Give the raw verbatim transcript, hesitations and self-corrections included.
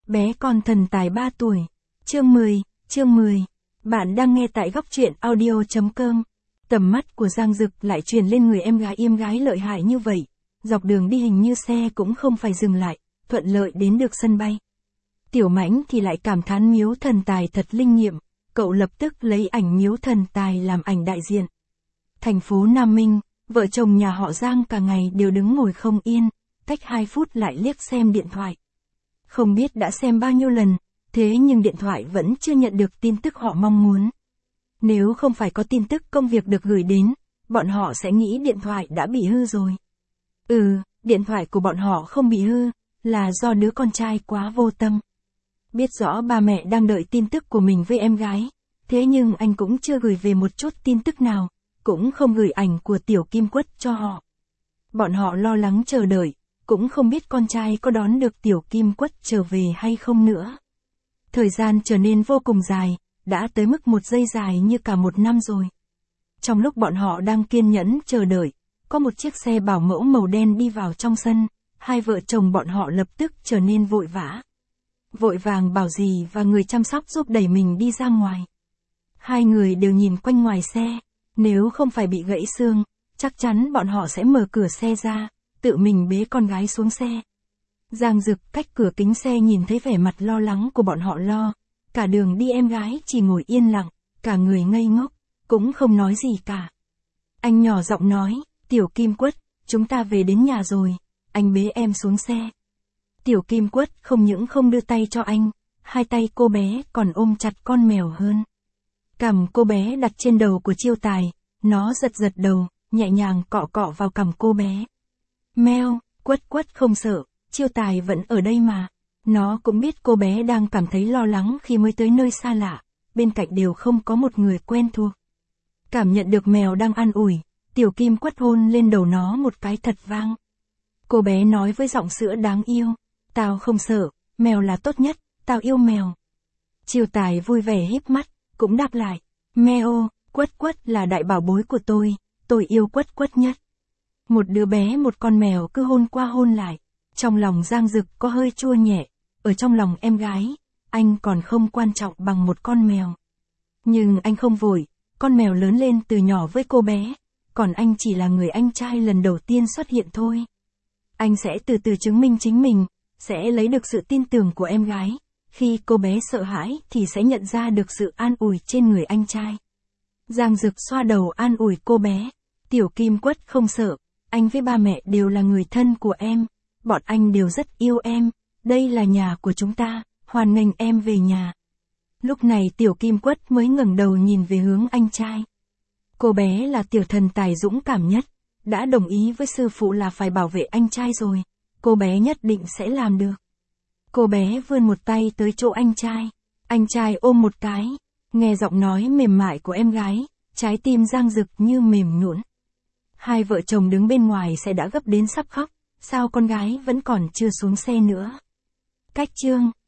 Bé con thần tài ba tuổi. Chương mười, chương mười. Bạn đang nghe tại góc truyện audio chấm com. Tầm mắt của Giang Dực lại truyền lên người em gái em gái lợi hại như vậy. Dọc đường đi hình như xe cũng không phải dừng lại, thuận lợi đến được sân bay. Tiểu Mãnh thì lại cảm thán miếu thần tài thật linh nghiệm, cậu lập tức lấy ảnh miếu thần tài làm ảnh đại diện. Thành phố Nam Minh, vợ chồng nhà họ Giang cả ngày đều đứng ngồi không yên, cách hai phút lại liếc xem điện thoại. Không biết đã xem bao nhiêu lần, thế nhưng điện thoại vẫn chưa nhận được tin tức họ mong muốn. Nếu không phải có tin tức công việc được gửi đến, bọn họ sẽ nghĩ điện thoại đã bị hư rồi. Ừ, điện thoại của bọn họ không bị hư, là do đứa con trai quá vô tâm. Biết rõ ba mẹ đang đợi tin tức của mình với em gái, thế nhưng anh cũng chưa gửi về một chút tin tức nào, cũng không gửi ảnh của Tiểu Kim Quất cho họ. Bọn họ lo lắng chờ đợi, cũng không biết con trai có đón được Tiểu Kim Quất trở về hay không nữa. Thời gian trở nên vô cùng dài, đã tới mức một giây dài như cả một năm rồi. Trong lúc bọn họ đang kiên nhẫn chờ đợi, có một chiếc xe bảo mẫu màu đen đi vào trong sân, hai vợ chồng bọn họ lập tức trở nên vội vã. Vội vàng bảo dì và người chăm sóc giúp đẩy mình đi ra ngoài. Hai người đều nhìn quanh ngoài xe, nếu không phải bị gãy xương, chắc chắn bọn họ sẽ mở cửa xe ra, tự mình bế con gái xuống xe. Giang Dực cách cửa kính xe nhìn thấy vẻ mặt lo lắng của bọn họ lo, cả đường đi em gái chỉ ngồi yên lặng, cả người ngây ngốc, cũng không nói gì cả. Anh nhỏ giọng nói, Tiểu Kim Quất, chúng ta về đến nhà rồi, anh bế em xuống xe. Tiểu Kim Quất không những không đưa tay cho anh, hai tay cô bé còn ôm chặt con mèo hơn. Cằm cô bé đặt trên đầu của Chiêu Tài, nó giật giật đầu, nhẹ nhàng cọ cọ vào cằm cô bé. Meo, Quất Quất không sợ, Chiêu Tài vẫn ở đây mà. Nó cũng biết cô bé đang cảm thấy lo lắng khi mới tới nơi xa lạ, bên cạnh đều không có một người quen thuộc. Cảm nhận được mèo đang an ủi, Tiểu Kim Quất hôn lên đầu nó một cái thật vang. Cô bé nói với giọng sữa đáng yêu, tao không sợ, mèo là tốt nhất, tao yêu mèo. Chiêu Tài vui vẻ híp mắt, cũng đáp lại, meo, Quất Quất là đại bảo bối của tôi, tôi yêu Quất Quất nhất. Một đứa bé một con mèo cứ hôn qua hôn lại, trong lòng Giang Dực có hơi chua nhẹ, ở trong lòng em gái, anh còn không quan trọng bằng một con mèo. Nhưng anh không vội, con mèo lớn lên từ nhỏ với cô bé, còn anh chỉ là người anh trai lần đầu tiên xuất hiện thôi. Anh sẽ từ từ chứng minh chính mình, sẽ lấy được sự tin tưởng của em gái, khi cô bé sợ hãi thì sẽ nhận ra được sự an ủi trên người anh trai. Giang Dực xoa đầu an ủi cô bé, Tiểu Kim Quất không sợ, anh với ba mẹ đều là người thân của em, bọn anh đều rất yêu em, đây là nhà của chúng ta, hoan nghênh em về nhà. Lúc này Tiểu Kim Quất mới ngẩng đầu nhìn về hướng anh trai. Cô bé là tiểu thần tài dũng cảm nhất, đã đồng ý với sư phụ là phải bảo vệ anh trai rồi, cô bé nhất định sẽ làm được. Cô bé vươn một tay tới chỗ anh trai, anh trai ôm một cái, nghe giọng nói mềm mại của em gái, trái tim Giang Dực như mềm nhũn. Hai vợ chồng đứng bên ngoài sẽ đã gấp đến sắp khóc, sao con gái vẫn còn chưa xuống xe nữa. Cách chương